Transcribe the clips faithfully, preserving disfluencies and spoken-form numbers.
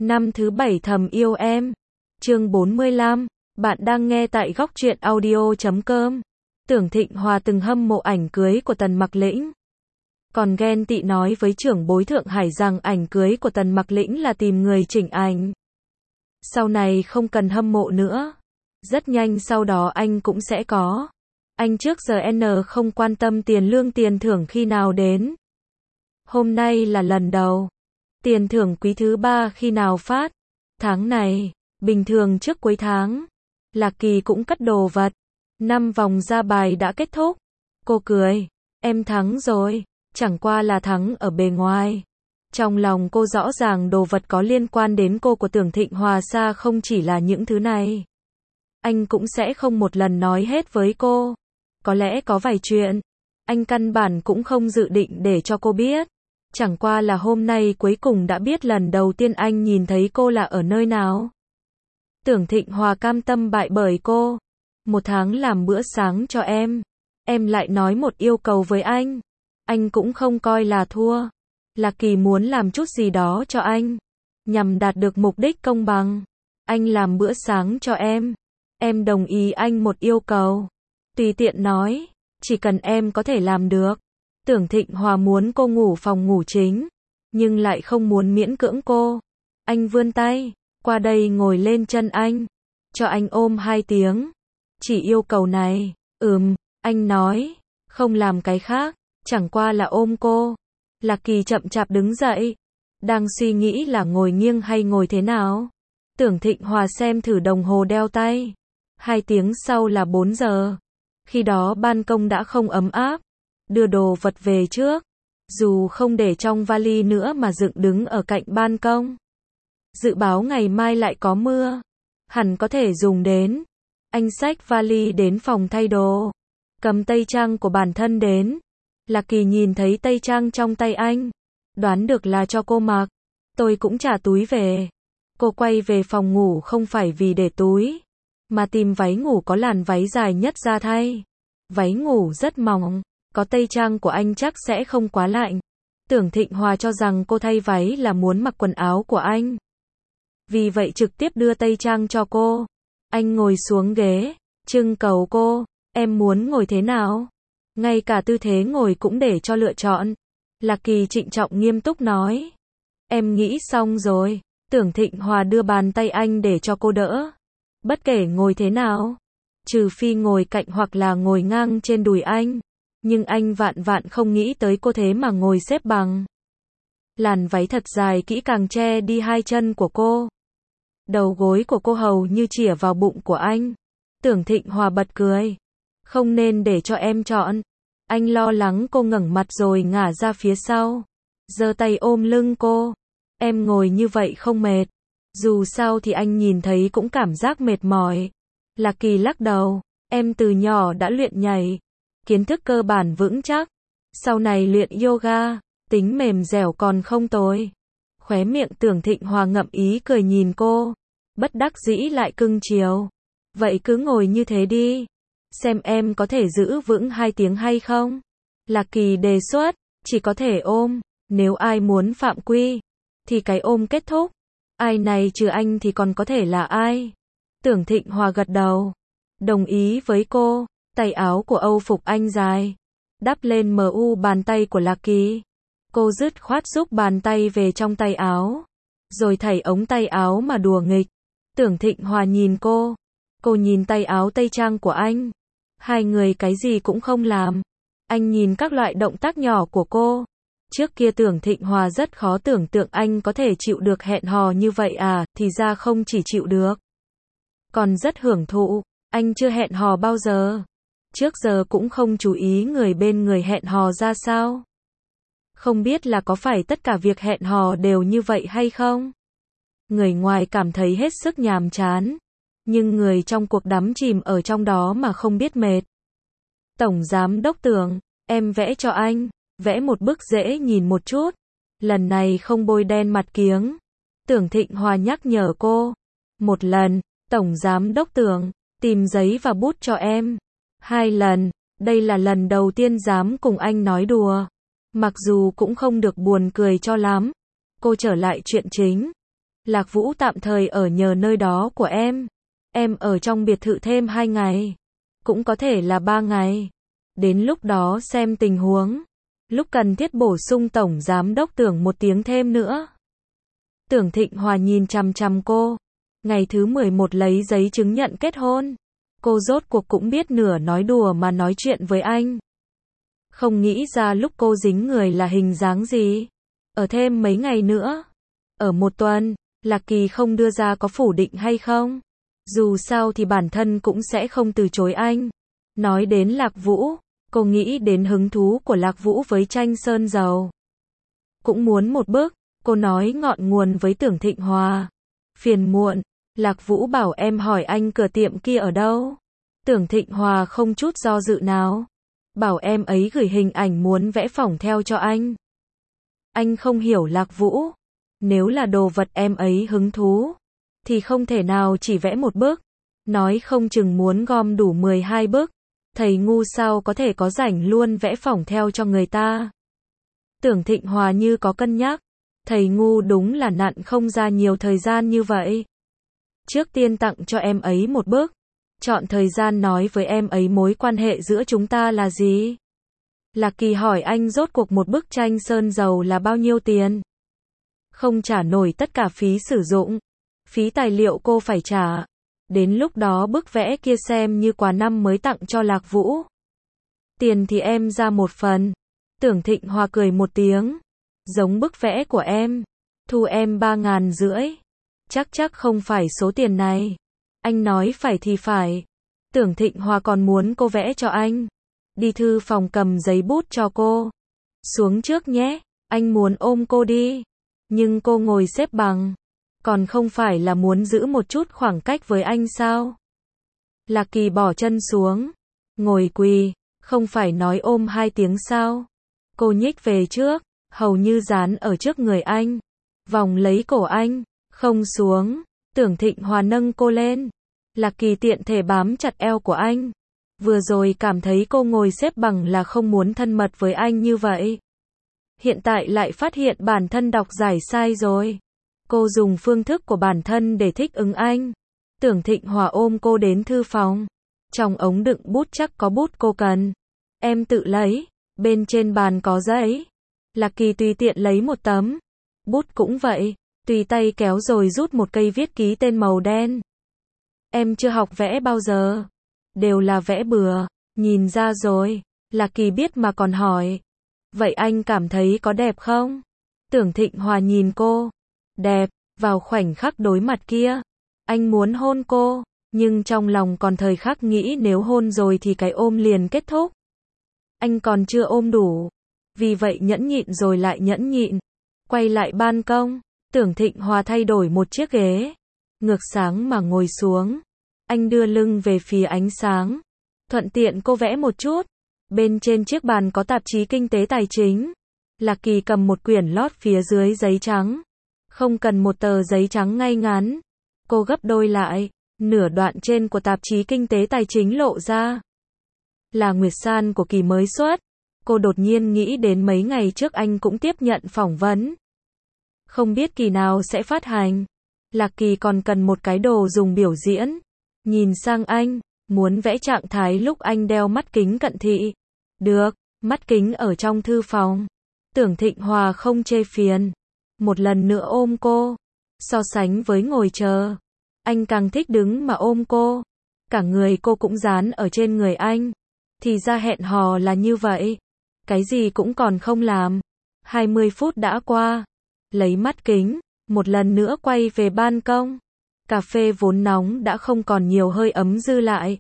Năm thứ bảy thầm yêu em. Chương bốn mươi lăm. Bạn đang nghe tại góc truyện audio chấm com. Tưởng Thịnh Hòa từng hâm mộ ảnh cưới của Tần Mặc Lĩnh. Còn ghen tị nói với trưởng bối Thượng Hải rằng ảnh cưới của Tần Mặc Lĩnh là tìm người chỉnh ảnh. Sau này không cần hâm mộ nữa. Rất nhanh sau đó anh cũng sẽ có. Anh trước giờ N không quan tâm tiền lương tiền thưởng khi nào đến. Hôm nay là lần đầu. Tiền thưởng quý thứ ba khi nào phát? Tháng này, bình thường trước cuối tháng. Lạc Kỳ cũng cất đồ vật. Năm vòng ra bài đã kết thúc. Cô cười. Em thắng rồi. Chẳng qua là thắng ở bề ngoài. Trong lòng cô rõ ràng đồ vật có liên quan đến cô của Tưởng Thịnh Hòa xa không chỉ là những thứ này. Anh cũng sẽ không một lần nói hết với cô. Có lẽ có vài chuyện. Anh căn bản cũng không dự định để cho cô biết. Chẳng qua là hôm nay cuối cùng đã biết lần đầu tiên anh nhìn thấy cô là ở nơi nào. Tưởng Thịnh Hòa cam tâm bại bởi cô. Một tháng làm bữa sáng cho em. Em lại nói một yêu cầu với anh. Anh cũng không coi là thua. Lạc Kỳ muốn làm chút gì đó cho anh. Nhằm đạt được mục đích công bằng. Anh làm bữa sáng cho em. Em đồng ý anh một yêu cầu. Tùy tiện nói. Chỉ cần em có thể làm được. Tưởng Thịnh Hòa muốn cô ngủ phòng ngủ chính. Nhưng lại không muốn miễn cưỡng cô. Anh vươn tay. Qua đây ngồi lên chân anh. Cho anh ôm hai tiếng. Chỉ yêu cầu này. Ừm, anh nói. Không làm cái khác. Chẳng qua là ôm cô. Lạc Kỳ chậm chạp đứng dậy. Đang suy nghĩ là ngồi nghiêng hay ngồi thế nào. Tưởng Thịnh Hòa xem thử đồng hồ đeo tay. Hai tiếng sau là bốn giờ. Khi đó ban công đã không ấm áp. Đưa đồ vật về trước. Dù không để trong vali nữa mà dựng đứng ở cạnh ban công. Dự báo ngày mai lại có mưa. Hẳn có thể dùng đến. Anh xách vali đến phòng thay đồ. Cầm tây trang của bản thân đến. Lạc Kỳ nhìn thấy tây trang trong tay anh. Đoán được là cho cô mặc. Tôi cũng trả túi về. Cô quay về phòng ngủ không phải vì để túi. Mà tìm váy ngủ có làn váy dài nhất ra thay. Váy ngủ rất mỏng. Có tây trang của anh chắc sẽ không quá lạnh. Tưởng Thịnh Hòa cho rằng cô thay váy là muốn mặc quần áo của anh. Vì vậy trực tiếp đưa tây trang cho cô. Anh ngồi xuống ghế. Trưng cầu cô. Em muốn ngồi thế nào? Ngay cả tư thế ngồi cũng để cho lựa chọn. Lạc Kỳ trịnh trọng nghiêm túc nói. Em nghĩ xong rồi. Tưởng Thịnh Hòa đưa bàn tay anh để cho cô đỡ. Bất kể ngồi thế nào. Trừ phi ngồi cạnh hoặc là ngồi ngang trên đùi anh. Nhưng anh vạn vạn không nghĩ tới cô thế mà ngồi xếp bằng. Làn váy thật dài kỹ càng che đi hai chân của cô. Đầu gối của cô hầu như chĩa vào bụng của anh. Tưởng Thịnh Hòa bật cười. Không nên để cho em chọn. Anh lo lắng cô ngẩng mặt rồi ngả ra phía sau. Giơ tay ôm lưng cô. Em ngồi như vậy không mệt. Dù sao thì anh nhìn thấy cũng cảm giác mệt mỏi. Lạc Kỳ lắc đầu. Em từ nhỏ đã luyện nhảy. Kiến thức cơ bản vững chắc. Sau này luyện yoga. Tính mềm dẻo còn không tồi. Khóe miệng Tưởng Thịnh Hòa ngậm ý cười nhìn cô. Bất đắc dĩ lại cưng chiều. Vậy cứ ngồi như thế đi. Xem em có thể giữ vững hai tiếng hay không? Lạc Kỳ đề xuất. Chỉ có thể ôm. Nếu ai muốn phạm quy. Thì cái ôm kết thúc. Ai này trừ anh thì còn có thể là ai? Tưởng Thịnh Hòa gật đầu. Đồng ý với cô. Tay áo của Âu phục anh dài. Đắp lên mờ u bàn tay của Lạc Kỳ. Cô dứt khoát rút bàn tay về trong tay áo. Rồi thảy ống tay áo mà đùa nghịch. Tưởng Thịnh Hòa nhìn cô. Cô nhìn tay áo tây trang của anh. Hai người cái gì cũng không làm. Anh nhìn các loại động tác nhỏ của cô. Trước kia Tưởng Thịnh Hòa rất khó tưởng tượng anh có thể chịu được hẹn hò như vậy à, thì ra không chỉ chịu được. Còn rất hưởng thụ. Anh chưa hẹn hò bao giờ. Trước giờ cũng không chú ý người bên người hẹn hò ra sao. Không biết là có phải tất cả việc hẹn hò đều như vậy hay không? Người ngoài cảm thấy hết sức nhàm chán. Nhưng người trong cuộc đắm chìm ở trong đó mà không biết mệt. Tổng giám đốc Tưởng, em vẽ cho anh. Vẽ một bức dễ nhìn một chút. Lần này không bôi đen mặt kiếng. Tưởng Thịnh Hòa nhắc nhở cô. Một lần, Tổng giám đốc Tưởng, tìm giấy và bút cho em. Hai lần, đây là lần đầu tiên dám cùng anh nói đùa. Mặc dù cũng không được buồn cười cho lắm. Cô trở lại chuyện chính. Lạc Vũ tạm thời ở nhờ nơi đó của em. Em ở trong biệt thự thêm hai ngày. Cũng có thể là ba ngày. Đến lúc đó xem tình huống. Lúc cần thiết bổ sung tổng giám đốc Tưởng một tiếng thêm nữa. Tưởng Thịnh Hòa nhìn chằm chằm cô. Ngày thứ mười một lấy giấy chứng nhận kết hôn. Cô rốt cuộc cũng biết nửa nói đùa mà nói chuyện với anh. Không nghĩ ra lúc cô dính người là hình dáng gì. Ở thêm mấy ngày nữa. Ở một tuần, Lạc Kỳ không đưa ra có phủ định hay không. Dù sao thì bản thân cũng sẽ không từ chối anh. Nói đến Lạc Vũ, cô nghĩ đến hứng thú của Lạc Vũ với tranh sơn dầu. Cũng muốn một bước, cô nói ngọn nguồn với Tưởng Thịnh Hòa. Phiền muộn, Lạc Vũ bảo em hỏi anh cửa tiệm kia ở đâu. Tưởng Thịnh Hòa không chút do dự nào. Bảo em ấy gửi hình ảnh muốn vẽ phỏng theo cho anh. Anh không hiểu Lạc Vũ. Nếu là đồ vật em ấy hứng thú, thì không thể nào chỉ vẽ một bức. Nói không chừng muốn gom đủ mười hai bức. Thầy ngu sao có thể có rảnh luôn vẽ phỏng theo cho người ta. Tưởng Thịnh Hòa như có cân nhắc. Thầy ngu đúng là nặn không ra nhiều thời gian như vậy. Trước tiên tặng cho em ấy một bức. Chọn thời gian nói với em ấy mối quan hệ giữa chúng ta là gì. Lạc Kỳ hỏi anh rốt cuộc một bức tranh sơn dầu là bao nhiêu tiền. Không trả nổi tất cả phí sử dụng. Phí tài liệu cô phải trả. Đến lúc đó bức vẽ kia xem như quà năm mới tặng cho Lạc Vũ. Tiền thì em ra một phần. Tưởng Thịnh Hòa cười một tiếng. Giống bức vẽ của em. Thu em ba ngàn rưỡi. Chắc chắc không phải số tiền này. Anh nói phải thì phải. Tưởng Thịnh Hòa còn muốn cô vẽ cho anh. Đi thư phòng cầm giấy bút cho cô. Xuống trước nhé. Anh muốn ôm cô đi. Nhưng cô ngồi xếp bằng. Còn không phải là muốn giữ một chút khoảng cách với anh sao? Lạc Kỳ bỏ chân xuống. Ngồi quỳ. Không phải nói ôm hai tiếng sao? Cô nhích về trước. Hầu như dán ở trước người anh. Vòng lấy cổ anh. Không xuống. Tưởng Thịnh Hòa nâng cô lên. Lạc Kỳ tiện thể bám chặt eo của anh. Vừa rồi cảm thấy cô ngồi xếp bằng là không muốn thân mật với anh như vậy. Hiện tại lại phát hiện bản thân đọc giải sai rồi. Cô dùng phương thức của bản thân để thích ứng anh. Tưởng Thịnh Hòa ôm cô đến thư phòng. Trong ống đựng bút chắc có bút cô cần. Em tự lấy. Bên trên bàn có giấy. Lạc Kỳ tùy tiện lấy một tấm. Bút cũng vậy. Tùy tay kéo rồi rút một cây viết ký tên màu đen. Em chưa học vẽ bao giờ. Đều là vẽ bừa. Nhìn ra rồi. Lạc Kỳ biết mà còn hỏi. Vậy anh cảm thấy có đẹp không? Tưởng Thịnh Hòa nhìn cô. Đẹp. Vào khoảnh khắc đối mặt kia. Anh muốn hôn cô. Nhưng trong lòng còn thời khắc nghĩ nếu hôn rồi thì cái ôm liền kết thúc. Anh còn chưa ôm đủ. Vì vậy nhẫn nhịn rồi lại nhẫn nhịn. Quay lại ban công. Tưởng Thịnh Hòa thay đổi một chiếc ghế. Ngược sáng mà ngồi xuống. Anh đưa lưng về phía ánh sáng. Thuận tiện cô vẽ một chút. Bên trên chiếc bàn có tạp chí kinh tế tài chính. Lạc Kỳ cầm một quyển lót phía dưới giấy trắng. Không cần một tờ giấy trắng ngay ngắn. Cô gấp đôi lại. Nửa đoạn trên của tạp chí kinh tế tài chính lộ ra. Là Nguyệt San của Kỳ mới xuất. Cô đột nhiên nghĩ đến mấy ngày trước anh cũng tiếp nhận phỏng vấn. Không biết kỳ nào sẽ phát hành. Lạc Kỳ còn cần một cái đồ dùng biểu diễn. Nhìn sang anh, muốn vẽ trạng thái lúc anh đeo mắt kính cận thị. Được, mắt kính ở trong thư phòng. Tưởng Thịnh Hòa không chê phiền. Một lần nữa ôm cô. So sánh với ngồi chờ. Anh càng thích đứng mà ôm cô. Cả người cô cũng dán ở trên người anh. Thì ra hẹn hò là như vậy. Cái gì cũng còn không làm. hai mươi phút đã qua. Lấy mắt kính. Một lần nữa quay về ban công. Cà phê vốn nóng đã không còn nhiều hơi ấm dư lại.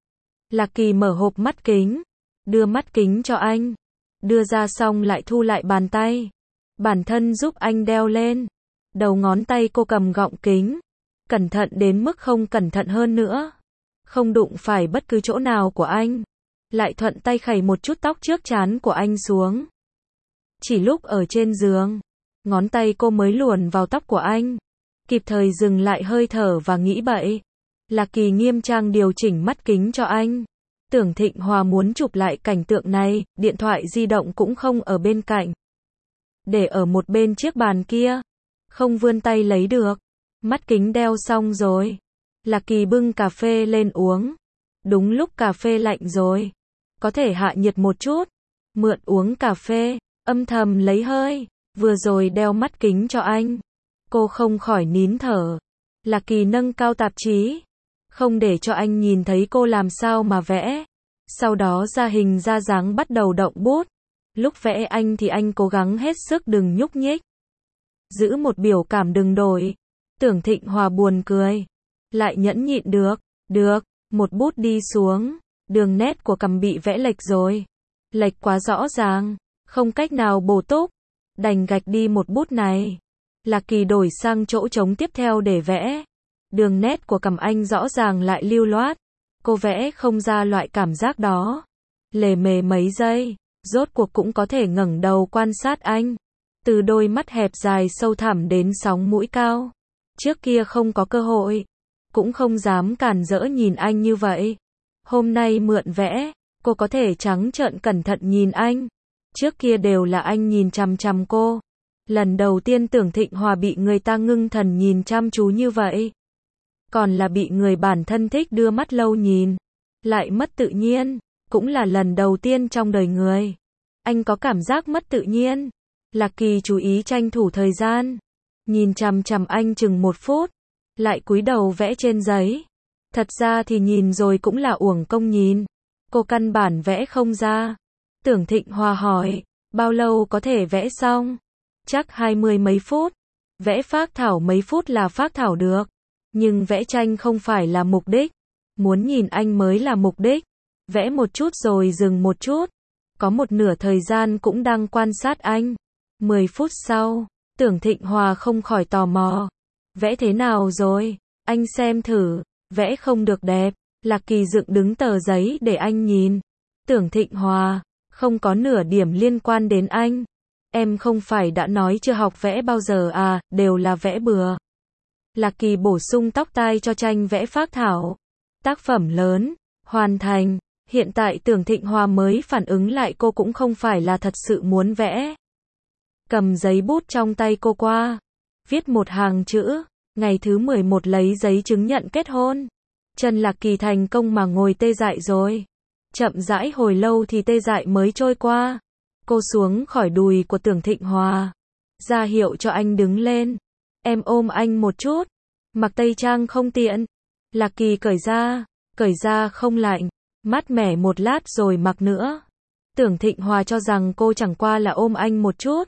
Lạc Kỳ mở hộp mắt kính. Đưa mắt kính cho anh. Đưa ra xong lại thu lại bàn tay. Bản thân giúp anh đeo lên. Đầu ngón tay cô cầm gọng kính. Cẩn thận đến mức không cẩn thận hơn nữa. Không đụng phải bất cứ chỗ nào của anh. Lại thuận tay khẩy một chút tóc trước trán của anh xuống. Chỉ lúc ở trên giường. Ngón tay cô mới luồn vào tóc của anh. Kịp thời dừng lại hơi thở và nghĩ bậy. Lạc Kỳ nghiêm trang điều chỉnh mắt kính cho anh. Tưởng Thịnh Hòa muốn chụp lại cảnh tượng này, điện thoại di động cũng không ở bên cạnh. Để ở một bên chiếc bàn kia. Không vươn tay lấy được. Mắt kính đeo xong rồi. Lạc Kỳ bưng cà phê lên uống. Đúng lúc cà phê lạnh rồi. Có thể hạ nhiệt một chút. Mượn uống cà phê, âm thầm lấy hơi. Vừa rồi đeo mắt kính cho anh. Cô không khỏi nín thở. Lạc Kỳ nâng cao tạp chí. Không để cho anh nhìn thấy cô làm sao mà vẽ. Sau đó ra hình ra dáng bắt đầu động bút. Lúc vẽ anh thì anh cố gắng hết sức đừng nhúc nhích. Giữ một biểu cảm đừng đổi. Tưởng Thịnh Hòa buồn cười. Lại nhẫn nhịn được. Được, một bút đi xuống. Đường nét của cằm bị vẽ lệch rồi. Lệch quá rõ ràng. Không cách nào bổ túc. Đành gạch đi một bút này. Lạc Kỳ đổi sang chỗ trống tiếp theo để vẽ. Đường nét của cằm anh rõ ràng lại lưu loát. Cô vẽ không ra loại cảm giác đó. Lề mề mấy giây, rốt cuộc cũng có thể ngẩng đầu quan sát anh. Từ đôi mắt hẹp dài sâu thẳm đến sóng mũi cao. Trước kia không có cơ hội. Cũng không dám cản rỡ nhìn anh như vậy. Hôm nay mượn vẽ, cô có thể trắng trợn cẩn thận nhìn anh. Trước kia đều là anh nhìn chằm chằm cô. Lần đầu tiên Tưởng Thịnh Hòa bị người ta ngưng thần nhìn chăm chú như vậy. Còn là bị người bản thân thích đưa mắt lâu nhìn. Lại mất tự nhiên. Cũng là lần đầu tiên trong đời người. Anh có cảm giác mất tự nhiên. Lạc Kỳ chú ý tranh thủ thời gian. Nhìn chằm chằm anh chừng một phút. Lại cúi đầu vẽ trên giấy. Thật ra thì nhìn rồi cũng là uổng công nhìn. Cô căn bản vẽ không ra. Tưởng Thịnh Hòa hỏi. Bao lâu có thể vẽ xong? Chắc hai mươi mấy phút. Vẽ phác thảo mấy phút là phác thảo được. Nhưng vẽ tranh không phải là mục đích. Muốn nhìn anh mới là mục đích. Vẽ một chút rồi dừng một chút. Có một nửa thời gian cũng đang quan sát anh. Mười phút sau, Tưởng Thịnh Hòa không khỏi tò mò. Vẽ thế nào rồi? Anh xem thử. Vẽ không được đẹp. Lạc Kỳ dựng đứng tờ giấy để anh nhìn. Tưởng Thịnh Hòa, không có nửa điểm liên quan đến anh. Em không phải đã nói chưa học vẽ bao giờ à, đều là vẽ bừa. Lạc Kỳ bổ sung tóc tai cho tranh vẽ phác thảo. Tác phẩm lớn, hoàn thành. Hiện tại Tưởng Thịnh Hòa mới phản ứng lại cô cũng không phải là thật sự muốn vẽ. Cầm giấy bút trong tay cô qua. Viết một hàng chữ. Ngày thứ mười một lấy giấy chứng nhận kết hôn. Chân Lạc Kỳ thành công mà ngồi tê dại rồi. Chậm rãi hồi lâu thì tê dại mới trôi qua. Cô xuống khỏi đùi của Tưởng Thịnh Hòa. Ra hiệu cho anh đứng lên. Em ôm anh một chút. Mặc tây trang không tiện. Lạc Kỳ cởi ra. Cởi ra không lạnh. Mát mẻ một lát rồi mặc nữa. Tưởng Thịnh Hòa cho rằng cô chẳng qua là ôm anh một chút.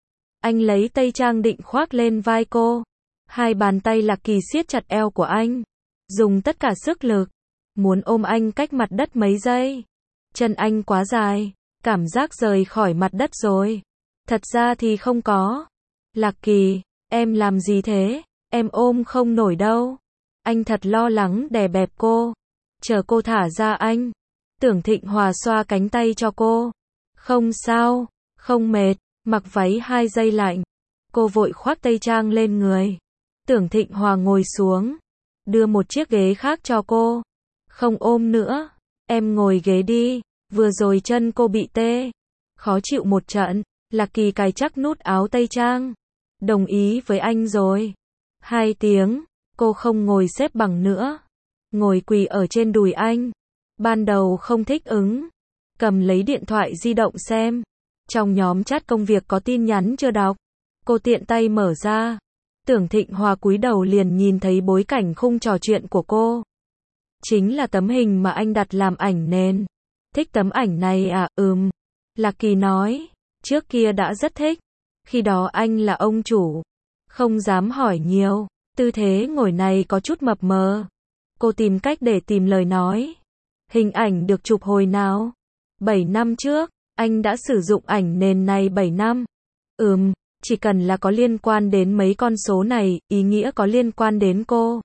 Anh lấy tây trang định khoác lên vai cô. Hai bàn tay Lạc Kỳ siết chặt eo của anh. Dùng tất cả sức lực. Muốn ôm anh cách mặt đất mấy giây. Chân anh quá dài. Cảm giác rời khỏi mặt đất rồi. Thật ra thì không có. Lạc Kỳ, em làm gì thế? Em ôm không nổi đâu. Anh thật lo lắng đè bẹp cô. Chờ cô thả ra anh. Tưởng Thịnh Hòa xoa cánh tay cho cô. Không sao, không mệt, mặc váy hai giây lạnh. Cô vội khoác tây trang lên người. Tưởng Thịnh Hòa ngồi xuống. Đưa một chiếc ghế khác cho cô. Không ôm nữa. Em ngồi ghế đi. Vừa rồi chân cô bị tê. Khó chịu một trận. Lạc Kỳ cài chắc nút áo tây trang. Đồng ý với anh rồi. Hai tiếng. Cô không ngồi xếp bằng nữa. Ngồi quỳ ở trên đùi anh. Ban đầu không thích ứng. Cầm lấy điện thoại di động xem. Trong nhóm chat công việc có tin nhắn chưa đọc. Cô tiện tay mở ra. Tưởng Thịnh Hòa cúi đầu liền nhìn thấy bối cảnh khung trò chuyện của cô. Chính là tấm hình mà anh đặt làm ảnh nền. Thích tấm ảnh này à? Ừm. Lạc Kỳ nói. Trước kia đã rất thích. Khi đó anh là ông chủ. Không dám hỏi nhiều. Tư thế ngồi này có chút mập mờ. Cô tìm cách để tìm lời nói. Hình ảnh được chụp hồi nào? bảy năm trước. Anh đã sử dụng ảnh nền này bảy năm. Ừm. Chỉ cần là có liên quan đến mấy con số này, ý nghĩa có liên quan đến cô.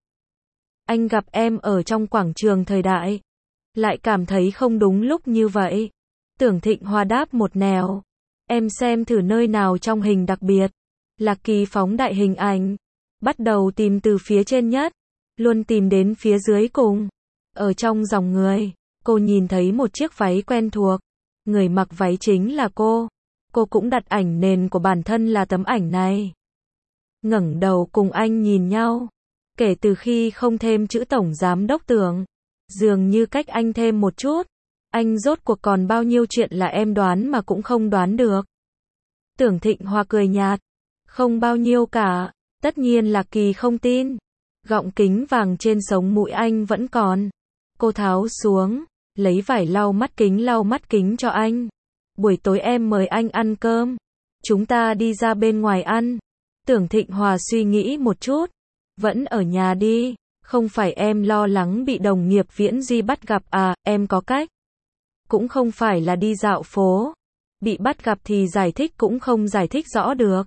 Anh gặp em ở trong quảng trường thời đại. Lại cảm thấy không đúng lúc như vậy. Tưởng Thịnh Hòa đáp một nẻo. Em xem thử nơi nào trong hình đặc biệt. Lạc Kỳ phóng đại hình ảnh. Bắt đầu tìm từ phía trên nhất. Luôn tìm đến phía dưới cùng. Ở trong dòng người, cô nhìn thấy một chiếc váy quen thuộc. Người mặc váy chính là cô. Cô cũng đặt ảnh nền của bản thân là tấm ảnh này. ngẩng đầu cùng anh nhìn nhau. Kể từ khi không thêm chữ tổng giám đốc Tưởng, dường như cách anh thêm một chút. Anh rốt cuộc còn bao nhiêu chuyện là em đoán mà cũng không đoán được. Tưởng Thịnh Hòa cười nhạt. Không bao nhiêu cả. Tất nhiên Lạc Kỳ không tin. Gọng kính vàng trên sống mũi anh vẫn còn. Cô tháo xuống, lấy vải lau mắt kính lau mắt kính cho anh. Buổi tối em mời anh ăn cơm. Chúng ta đi ra bên ngoài ăn. Tưởng Thịnh Hòa suy nghĩ một chút. Vẫn ở nhà đi. Không phải em lo lắng bị đồng nghiệp Viễn Duy bắt gặp à, em có cách. Cũng không phải là đi dạo phố. Bị bắt gặp thì giải thích cũng không giải thích rõ được.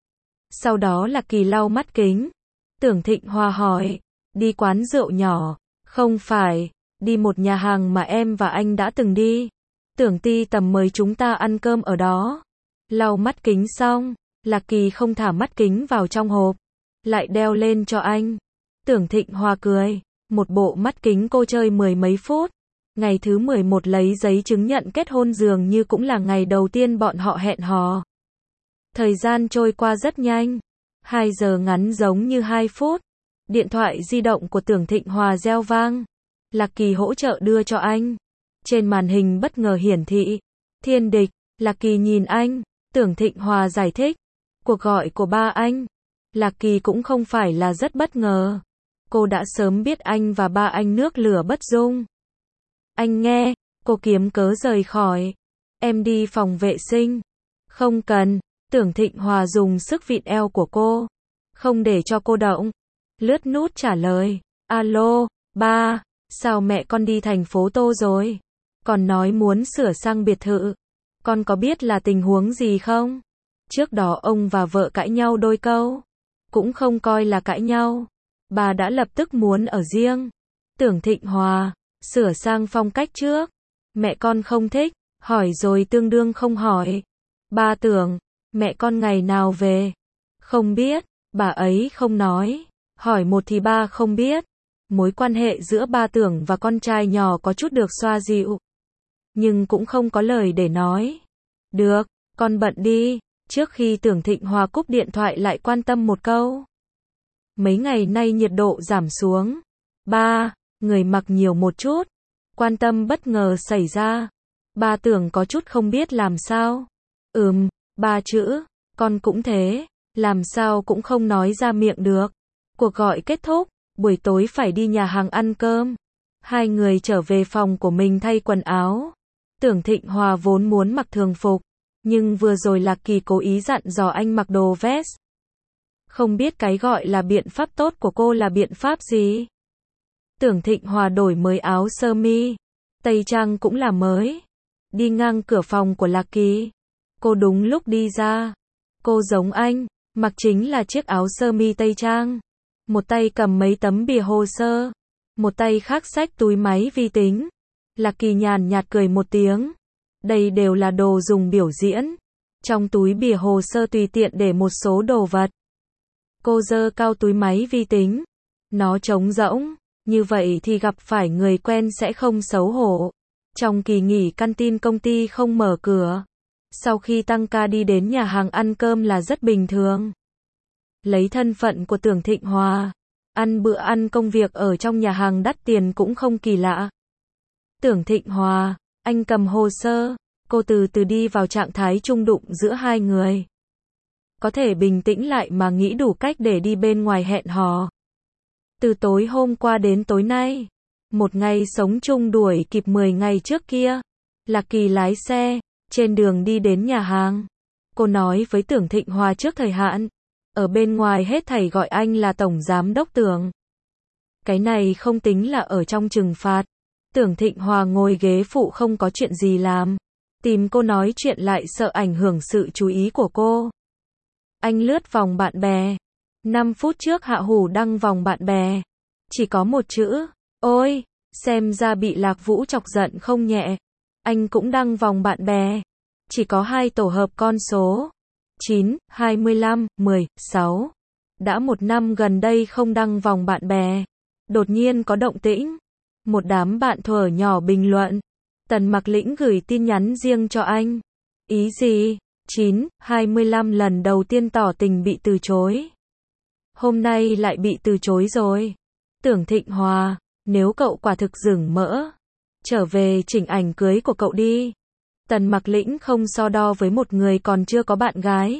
Sau đó là Kỳ lau mắt kính. Tưởng Thịnh Hòa hỏi. Đi quán rượu nhỏ. Không phải. Đi một nhà hàng mà em và anh đã từng đi. Tưởng Ti Tầm mời chúng ta ăn cơm ở đó. Lau mắt kính xong, Lạc Kỳ không thả mắt kính vào trong hộp. Lại đeo lên cho anh. Tưởng Thịnh Hòa cười. Một bộ mắt kính cô chơi mười mấy phút. Ngày thứ mười một lấy giấy chứng nhận kết hôn dường như cũng là ngày đầu tiên bọn họ hẹn hò. Thời gian trôi qua rất nhanh. Hai giờ ngắn giống như hai phút. Điện thoại di động của Tưởng Thịnh Hòa reo vang. Lạc Kỳ hỗ trợ đưa cho anh. Trên màn hình bất ngờ hiển thị. Thiên Địch. Lạc Kỳ nhìn anh. Tưởng Thịnh Hòa giải thích. Cuộc gọi của ba anh. Lạc Kỳ cũng không phải là rất bất ngờ. Cô đã sớm biết anh và ba anh nước lửa bất dung. Anh nghe. Cô kiếm cớ rời khỏi. Em đi phòng vệ sinh. Không cần. Tưởng Thịnh Hòa dùng sức vịn eo của cô. Không để cho cô động. Lướt nút trả lời. Alo, ba. Sao mẹ con đi thành phố Tô rồi? Còn nói muốn sửa sang biệt thự. Con có biết là tình huống gì không? Trước đó ông và vợ cãi nhau đôi câu. Cũng không coi là cãi nhau. Bà đã lập tức muốn ở riêng. Tưởng Thịnh Hòa. Sửa sang phong cách trước. Mẹ con không thích. Hỏi rồi tương đương không hỏi. Ba Tưởng. Mẹ con ngày nào về? Không biết. Bà ấy không nói. Hỏi một thì ba không biết. Mối quan hệ giữa ba Tưởng và con trai nhỏ có chút được xoa dịu. Nhưng cũng không có lời để nói. Được, con bận đi. Trước khi Tưởng Thịnh Hòa cúp điện thoại lại quan tâm một câu. Mấy ngày nay nhiệt độ giảm xuống. Ba, người mặc nhiều một chút. Quan tâm bất ngờ xảy ra. Ba Tưởng có chút không biết làm sao. Ừm, ba chữ. Con cũng thế. Làm sao cũng không nói ra miệng được. Cuộc gọi kết thúc. Buổi tối phải đi nhà hàng ăn cơm. Hai người trở về phòng của mình thay quần áo. Tưởng Thịnh Hòa vốn muốn mặc thường phục. Nhưng vừa rồi Lạc Kỳ cố ý dặn dò anh mặc đồ vest. Không biết cái gọi là biện pháp tốt của cô là biện pháp gì? Tưởng Thịnh Hòa đổi mới áo sơ mi. Tây trang cũng là mới. Đi ngang cửa phòng của Lạc Kỳ. Cô đúng lúc đi ra. Cô giống anh. Mặc chính là chiếc áo sơ mi tây trang. Một tay cầm mấy tấm bìa hồ sơ. Một tay khác xách túi máy vi tính. Lạc Kỳ nhàn nhạt cười một tiếng. Đây đều là đồ dùng biểu diễn. Trong túi bìa hồ sơ tùy tiện để một số đồ vật. Cô giơ cao túi máy vi tính. Nó trống rỗng. Như vậy thì gặp phải người quen sẽ không xấu hổ. Trong kỳ nghỉ canteen công ty không mở cửa. Sau khi tăng ca đi đến nhà hàng ăn cơm là rất bình thường. Lấy thân phận của Tưởng Thịnh Hòa. Ăn bữa ăn công việc ở trong nhà hàng đắt tiền cũng không kỳ lạ. Tưởng Thịnh Hòa. Anh cầm hồ sơ. Cô từ từ đi vào trạng thái chung đụng giữa hai người. Có thể bình tĩnh lại mà nghĩ đủ cách để đi bên ngoài hẹn hò. Từ tối hôm qua đến tối nay. Một ngày sống chung đuổi kịp mười ngày trước kia. Lạc Kỳ lái xe. Trên đường đi đến nhà hàng. Cô nói với Tưởng Thịnh Hòa trước thời hạn. Ở bên ngoài hết thảy gọi anh là Tổng Giám Đốc Tưởng. Cái này không tính là ở trong trừng phạt. Tưởng Thịnh Hòa ngồi ghế phụ không có chuyện gì làm. Tìm cô nói chuyện lại sợ ảnh hưởng sự chú ý của cô. Anh lướt vòng bạn bè. năm phút trước Hạ Hủ đăng vòng bạn bè. Chỉ có một chữ. Ôi, xem ra bị Lạc Vũ chọc giận không nhẹ. Anh cũng đăng vòng bạn bè. Chỉ có hai tổ hợp con số. chín, hai mươi lăm, mười, sáu. Đã một năm gần đây không đăng vòng bạn bè. Đột nhiên có động tĩnh. Một đám bạn thuở nhỏ bình luận. Tần Mặc Lĩnh gửi tin nhắn riêng cho anh. Ý gì? chín, hai mươi lăm lần đầu tiên tỏ tình bị từ chối. hôm nay lại bị từ chối rồi. Tưởng Thịnh Hòa, nếu cậu quả thực rừng mỡ, trở về chỉnh ảnh cưới của cậu đi. Tần Mặc Lĩnh không so đo với một người còn chưa có bạn gái.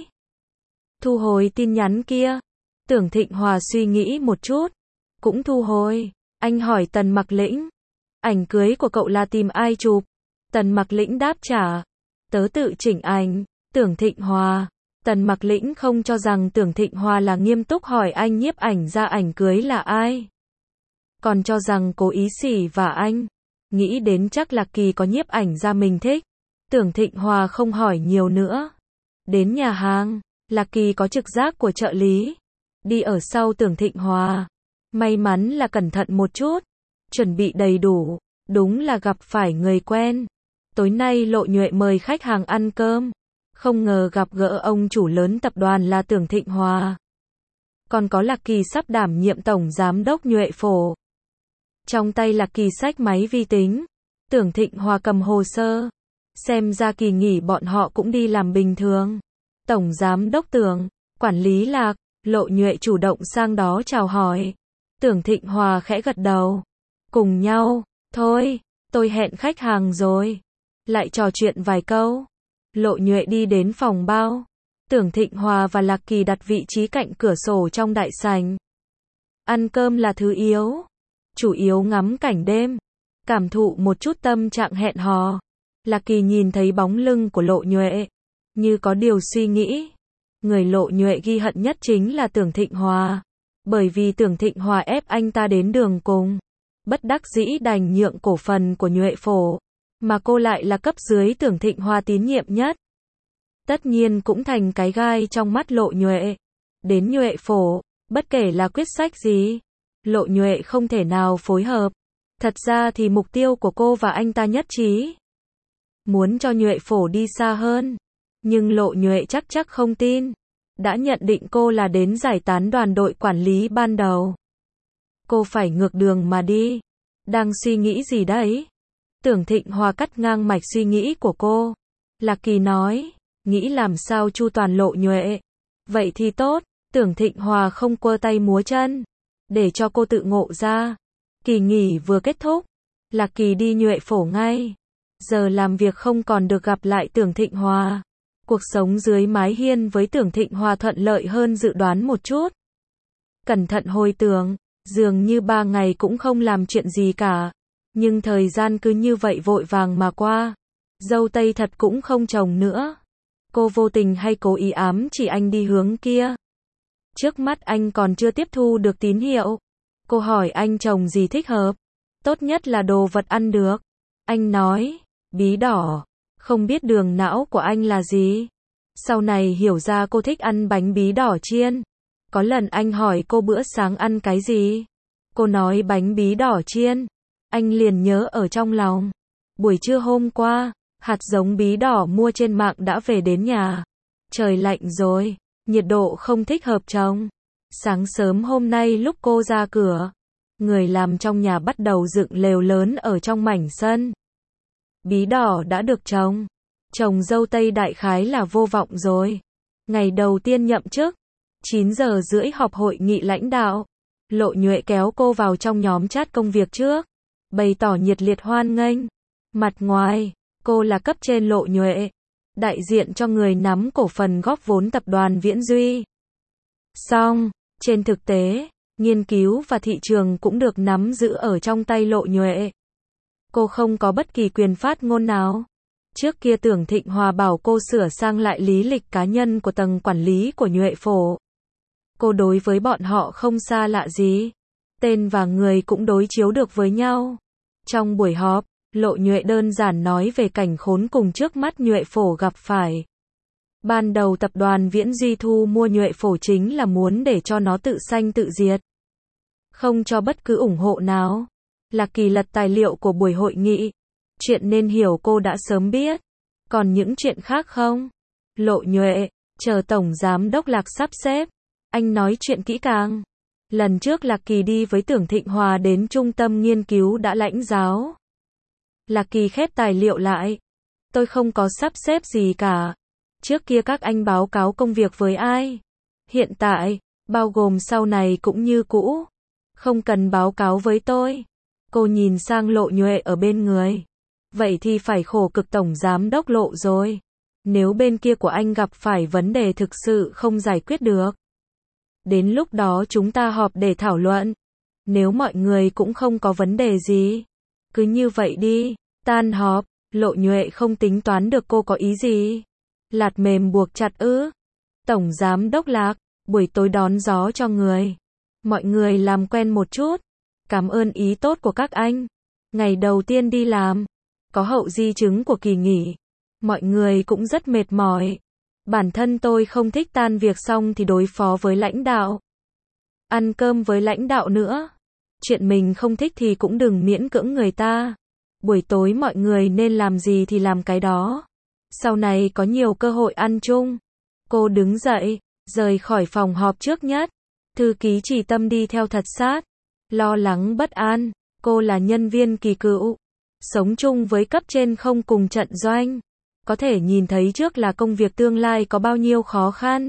Thu hồi tin nhắn kia. Tưởng Thịnh Hòa suy nghĩ một chút, cũng thu hồi. Anh hỏi Tần Mặc Lĩnh, ảnh cưới của cậu là tìm ai chụp? Tần Mặc Lĩnh đáp trả, tớ tự chỉnh ảnh. Tưởng Thịnh Hòa, Tần Mặc Lĩnh không cho rằng Tưởng Thịnh Hòa là nghiêm túc hỏi anh nhiếp ảnh ra ảnh cưới là ai, còn cho rằng cố ý xỉ vả anh. Nghĩ đến chắc Lạc Kỳ có nhiếp ảnh ra mình thích, Tưởng Thịnh Hòa không hỏi nhiều nữa. Đến nhà hàng, Lạc Kỳ có trực giác của trợ lý, đi ở sau Tưởng Thịnh Hòa. May mắn là cẩn thận một chút, chuẩn bị đầy đủ, đúng là gặp phải người quen. Tối nay Lộ Nhuệ mời khách hàng ăn cơm, không ngờ gặp gỡ ông chủ lớn tập đoàn là Tưởng Thịnh Hòa. Còn có Lạc Kỳ sắp đảm nhiệm tổng giám đốc Nhuệ Phổ. Trong tay Lạc Kỳ xách máy vi tính, Tưởng Thịnh Hòa cầm hồ sơ. Xem ra kỳ nghỉ bọn họ cũng đi làm bình thường. Tổng giám đốc Tưởng, quản lý Lạc, Lộ Nhuệ chủ động sang đó chào hỏi. Tưởng Thịnh Hòa khẽ gật đầu. Cùng nhau, thôi, tôi hẹn khách hàng rồi. Lại trò chuyện vài câu. Lộ Nhuệ đi đến phòng bao. Tưởng Thịnh Hòa và Lạc Kỳ đặt vị trí cạnh cửa sổ trong đại sảnh. Ăn cơm là thứ yếu, chủ yếu ngắm cảnh đêm, cảm thụ một chút tâm trạng hẹn hò. Lạc Kỳ nhìn thấy bóng lưng của Lộ Nhuệ, như có điều suy nghĩ. Người Lộ Nhuệ ghi hận nhất chính là Tưởng Thịnh Hòa, bởi vì Tưởng Thịnh Hòa ép anh ta đến đường cùng. Bất đắc dĩ đành nhượng cổ phần của Nhuệ Phổ, mà cô lại là cấp dưới Tưởng Thịnh Hòa tín nhiệm nhất. Tất nhiên cũng thành cái gai trong mắt Lộ Nhuệ. Đến Nhuệ Phổ, bất kể là quyết sách gì, Lộ Nhuệ không thể nào phối hợp. Thật ra thì mục tiêu của cô và anh ta nhất trí, muốn cho Nhuệ Phổ đi xa hơn. Nhưng Lộ Nhuệ chắc chắc không tin, đã nhận định cô là đến giải tán đoàn đội quản lý ban đầu. Cô phải ngược đường mà đi. Đang suy nghĩ gì đấy? Tưởng Thịnh Hòa cắt ngang mạch suy nghĩ của cô. Lạc Kỳ nói, nghĩ làm sao chu toàn Lộ Nhuệ. Vậy thì tốt. Tưởng Thịnh Hòa không quơ tay múa chân, để cho cô tự ngộ ra. Kỳ nghỉ vừa kết thúc, Lạc Kỳ đi Nhuệ Phổ ngay. Giờ làm việc không còn được gặp lại Tưởng Thịnh Hòa. Cuộc sống dưới mái hiên với Tưởng Thịnh Hòa thuận lợi hơn dự đoán một chút. Cẩn thận hồi tưởng, dường như ba ngày cũng không làm chuyện gì cả. Nhưng thời gian cứ như vậy vội vàng mà qua. Dâu tây thật cũng không trồng nữa. Cô vô tình hay cố ý ám chỉ anh đi hướng kia. Trước mắt anh còn chưa tiếp thu được tín hiệu. Cô hỏi anh trồng gì thích hợp. Tốt nhất là đồ vật ăn được. Anh nói, bí đỏ. Không biết đường não của anh là gì. Sau này hiểu ra cô thích ăn bánh bí đỏ chiên. Có lần anh hỏi cô bữa sáng ăn cái gì. Cô nói bánh bí đỏ chiên. Anh liền nhớ ở trong lòng. Buổi trưa hôm qua, hạt giống bí đỏ mua trên mạng đã về đến nhà. Trời lạnh rồi, nhiệt độ không thích hợp trồng. Sáng sớm hôm nay lúc cô ra cửa, người làm trong nhà bắt đầu dựng lều lớn ở trong mảnh sân. Bí đỏ đã được trồng. Trồng dâu tây đại khái là vô vọng rồi. Ngày đầu tiên nhậm chức, chín giờ rưỡi họp hội nghị lãnh đạo. Lộ Nhuệ kéo cô vào trong nhóm chat công việc trước, bày tỏ nhiệt liệt hoan nghênh. Mặt ngoài, cô là cấp trên Lộ Nhuệ, đại diện cho người nắm cổ phần góp vốn tập đoàn Viễn Duy. Song, trên thực tế, nghiên cứu và thị trường cũng được nắm giữ ở trong tay Lộ Nhuệ. Cô không có bất kỳ quyền phát ngôn nào. Trước kia Tưởng Thịnh Hòa bảo cô sửa sang lại lý lịch cá nhân của tầng quản lý của Nhuệ Phổ. Cô đối với bọn họ không xa lạ gì. Tên và người cũng đối chiếu được với nhau. Trong buổi họp, Lộ Nhuệ đơn giản nói về cảnh khốn cùng trước mắt Nhuệ Phổ gặp phải. Ban đầu tập đoàn Viễn Duy thu mua Nhuệ Phổ chính là muốn để cho nó tự sanh tự diệt. Không cho bất cứ ủng hộ nào. Lạc Kỳ lật tài liệu của buổi hội nghị. Chuyện nên hiểu cô đã sớm biết. Còn những chuyện khác không? Lộ Nhuệ, chờ Tổng Giám đốc Lạc sắp xếp. Anh nói chuyện kỹ càng. Lần trước Lạc Kỳ đi với Tưởng Thịnh Hòa đến trung tâm nghiên cứu đã lãnh giáo. Lạc Kỳ khép tài liệu lại. Tôi không có sắp xếp gì cả. Trước kia các anh báo cáo công việc với ai? Hiện tại, bao gồm sau này cũng như cũ. Không cần báo cáo với tôi. Cô nhìn sang Lộ Nhuệ ở bên người. Vậy thì phải khổ cực tổng giám đốc Lộ rồi. Nếu bên kia của anh gặp phải vấn đề thực sự không giải quyết được. Đến lúc đó chúng ta họp để thảo luận. Nếu mọi người cũng không có vấn đề gì. Cứ như vậy đi. Tan họp, Lộ Nhuệ không tính toán được cô có ý gì. Lạt mềm buộc chặt ư. Tổng giám đốc Lạc, buổi tối đón gió cho người. Mọi người làm quen một chút. Cảm ơn ý tốt của các anh. Ngày đầu tiên đi làm. Có hậu di chứng của kỳ nghỉ. Mọi người cũng rất mệt mỏi. Bản thân tôi không thích tan việc xong thì đối phó với lãnh đạo. Ăn cơm với lãnh đạo nữa. Chuyện mình không thích thì cũng đừng miễn cưỡng người ta. Buổi tối mọi người nên làm gì thì làm cái đó. Sau này có nhiều cơ hội ăn chung. Cô đứng dậy, rời khỏi phòng họp trước nhất. Thư ký Trì Tâm đi theo thật sát. Lo lắng bất an, cô là nhân viên kỳ cựu. Sống chung với cấp trên không cùng trận doanh. Có thể nhìn thấy trước là công việc tương lai có bao nhiêu khó khăn.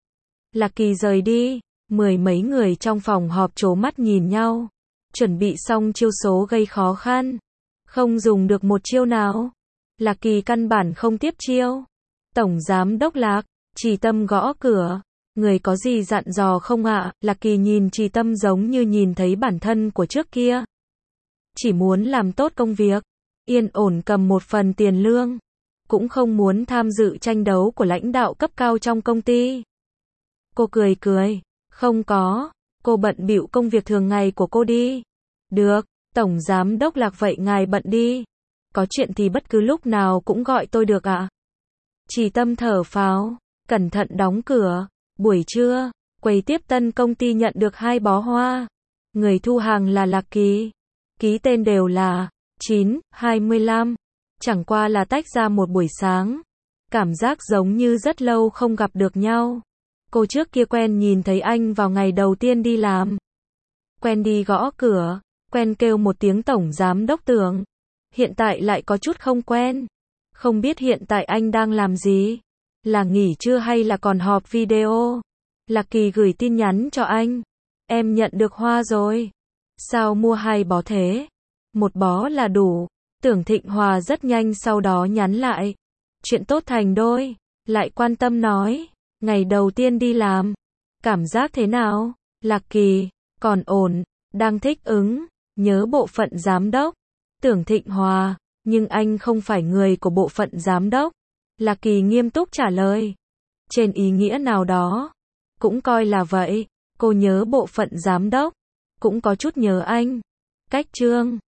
Lạc Kỳ rời đi, mười mấy người trong phòng họp trố mắt nhìn nhau. Chuẩn bị xong chiêu số gây khó khăn. Không dùng được một chiêu nào. Lạc Kỳ căn bản không tiếp chiêu. Tổng giám đốc Lạc, Trì Tâm gõ cửa. Người có gì dặn dò không ạ? À? Lạc Kỳ nhìn Trì Tâm giống như nhìn thấy bản thân của trước kia. Chỉ muốn làm tốt công việc. Yên ổn cầm một phần tiền lương. Cũng không muốn tham dự tranh đấu của lãnh đạo cấp cao trong công ty. Cô cười cười. Không có. Cô bận bịu công việc thường ngày của cô đi. Được, Tổng Giám đốc Lạc vậy ngài bận đi. Có chuyện thì bất cứ lúc nào cũng gọi tôi được ạ. À? Trì Tâm thở phào. Cẩn thận đóng cửa. Buổi trưa, quầy tiếp tân công ty nhận được hai bó hoa. Người thu hàng là Lạc Kỳ. Ký tên đều là chín hai mươi lăm. Chẳng qua là tách ra một buổi sáng. Cảm giác giống như rất lâu không gặp được nhau. Cô trước kia quen nhìn thấy anh vào ngày đầu tiên đi làm. Quen đi gõ cửa. Quen kêu một tiếng tổng giám đốc Tưởng. Hiện tại lại có chút không quen. Không biết hiện tại anh đang làm gì? Là nghỉ trưa hay là còn họp video? Lạc Kỳ gửi tin nhắn cho anh. Em nhận được hoa rồi. Sao mua hai bó thế? Một bó là đủ. Tưởng Thịnh Hòa rất nhanh sau đó nhắn lại. Chuyện tốt thành đôi. Lại quan tâm nói. Ngày đầu tiên đi làm. Cảm giác thế nào? Lạc Kỳ. Còn ổn. Đang thích ứng. Nhớ bộ phận giám đốc. Tưởng Thịnh Hòa. Nhưng anh không phải người của bộ phận giám đốc. Lạc Kỳ nghiêm túc trả lời. Trên ý nghĩa nào đó. Cũng coi là vậy. Cô nhớ bộ phận giám đốc. Cũng có chút nhớ anh. Cách chương.